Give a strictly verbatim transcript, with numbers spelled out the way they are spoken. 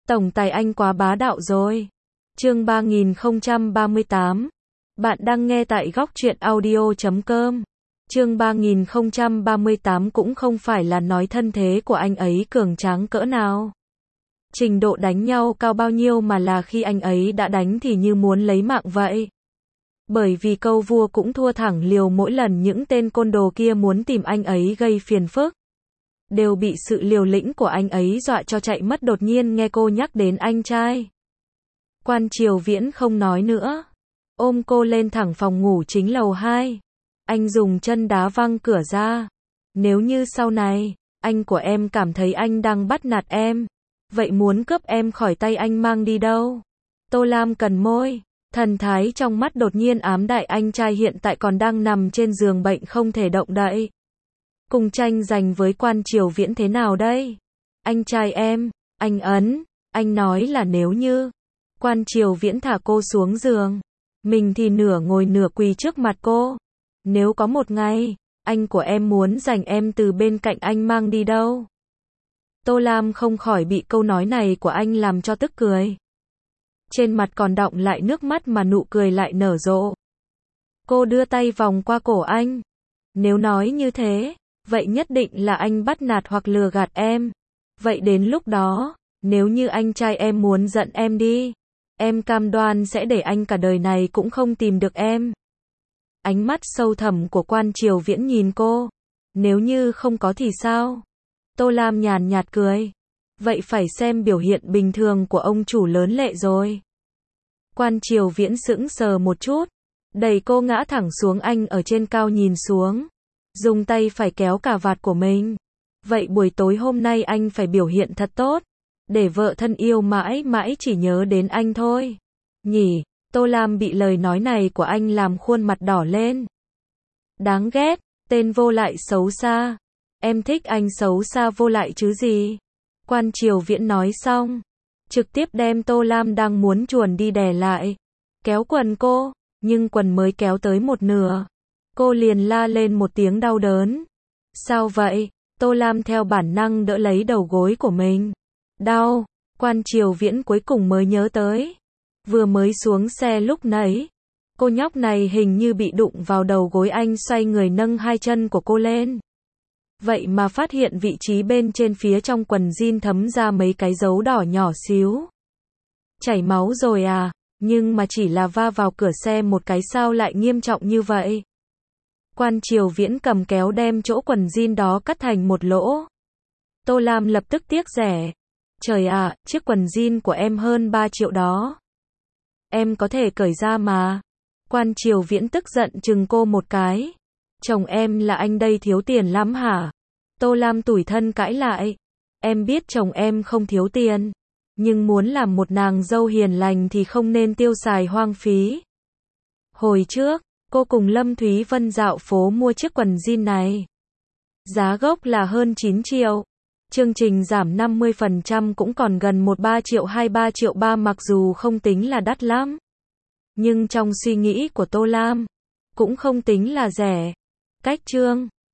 Tổng tài anh quá bá đạo rồi. Chương ba nghìn không trăm ba mươi tám. Bạn đang nghe tại góc truyện audio chấm com. Chương ba nghìn không trăm ba mươi tám cũng không phải là nói thân thế của anh ấy cường tráng cỡ nào, trình độ đánh nhau cao bao nhiêu, mà là khi anh ấy đã đánh thì như muốn lấy mạng vậy. Bởi vì câu vua cũng thua thẳng liều, mỗi lần những tên côn đồ kia muốn tìm anh ấy gây phiền phức, đều bị sự liều lĩnh của anh ấy dọa cho chạy mất. Đột nhiên nghe cô nhắc đến anh trai, Quan Triều Viễn không nói nữa, ôm cô lên thẳng phòng ngủ chính lầu hai. Anh dùng chân đá văng cửa ra. Nếu như sau này, anh của em cảm thấy anh đang bắt nạt em, vậy muốn cướp em khỏi tay anh mang đi đâu? Tô Lam cần môi, thần thái trong mắt đột nhiên ám đại. Anh trai hiện tại còn đang nằm trên giường bệnh không thể động đậy, cùng tranh giành với Quan Triều Viễn thế nào đây? Anh trai em, anh ấn, anh nói là nếu như. Quan Triều Viễn thả cô xuống giường, mình thì nửa ngồi nửa quỳ trước mặt cô. Nếu có một ngày, anh của em muốn giành em từ bên cạnh anh mang đi đâu? Tô Lam không khỏi bị câu nói này của anh làm cho tức cười. Trên mặt còn đọng lại nước mắt mà nụ cười lại nở rộ. Cô đưa tay vòng qua cổ anh. Nếu nói như thế, vậy nhất định là anh bắt nạt hoặc lừa gạt em. Vậy đến lúc đó, nếu như anh trai em muốn giận em đi, em cam đoan sẽ để anh cả đời này cũng không tìm được em. Ánh mắt sâu thẳm của Quan Triều Viễn nhìn cô. Nếu như không có thì sao? Tô Lam nhàn nhạt cười. Vậy phải xem biểu hiện bình thường của ông chủ lớn lệ rồi. Quan Triều Viễn sững sờ một chút, đẩy cô ngã thẳng xuống. Anh ở trên cao nhìn xuống, dùng tay phải kéo cà vạt của mình. Vậy buổi tối hôm nay anh phải biểu hiện thật tốt, để vợ thân yêu mãi mãi chỉ nhớ đến anh thôi. Nhỉ? Tô Lam bị lời nói này của anh làm khuôn mặt đỏ lên. Đáng ghét, tên vô lại xấu xa. Em thích anh xấu xa vô lại chứ gì? Quan Triều Viễn nói xong, trực tiếp đem Tô Lam đang muốn chuồn đi đè lại, kéo quần cô, nhưng quần mới kéo tới một nửa, cô liền la lên một tiếng đau đớn. Sao vậy? Tô Lam theo bản năng đỡ lấy đầu gối của mình. Đau. Quan Triều Viễn cuối cùng mới nhớ tới. Vừa mới xuống xe lúc nãy, cô nhóc này hình như bị đụng vào đầu gối. Anh xoay người nâng hai chân của cô lên. Vậy mà phát hiện vị trí bên trên phía trong quần jean thấm ra mấy cái dấu đỏ nhỏ xíu. Chảy máu rồi à? Nhưng mà chỉ là va vào cửa xe một cái, sao lại nghiêm trọng như vậy? Quan Triều Viễn cầm kéo đem chỗ quần jean đó cắt thành một lỗ. Tô Lam lập tức tiếc rẻ. Trời ạ, chiếc quần jean của em hơn ba triệu đó. Em có thể cởi ra mà. Quan Triều Viễn tức giận chừng cô một cái. Chồng em là anh đây thiếu tiền lắm hả? Tô Lam tủi thân cãi lại. Em biết chồng em không thiếu tiền, nhưng muốn làm một nàng dâu hiền lành thì không nên tiêu xài hoang phí. Hồi trước, cô cùng Lâm Thúy Vân dạo phố mua chiếc quần jean này. Giá gốc là hơn chín triệu. Chương trình giảm năm mươi phần trăm cũng còn gần một ba triệu hai ba triệu ba, mặc dù không tính là đắt lắm, nhưng trong suy nghĩ của Tô Lam, cũng không tính là rẻ. Cách chương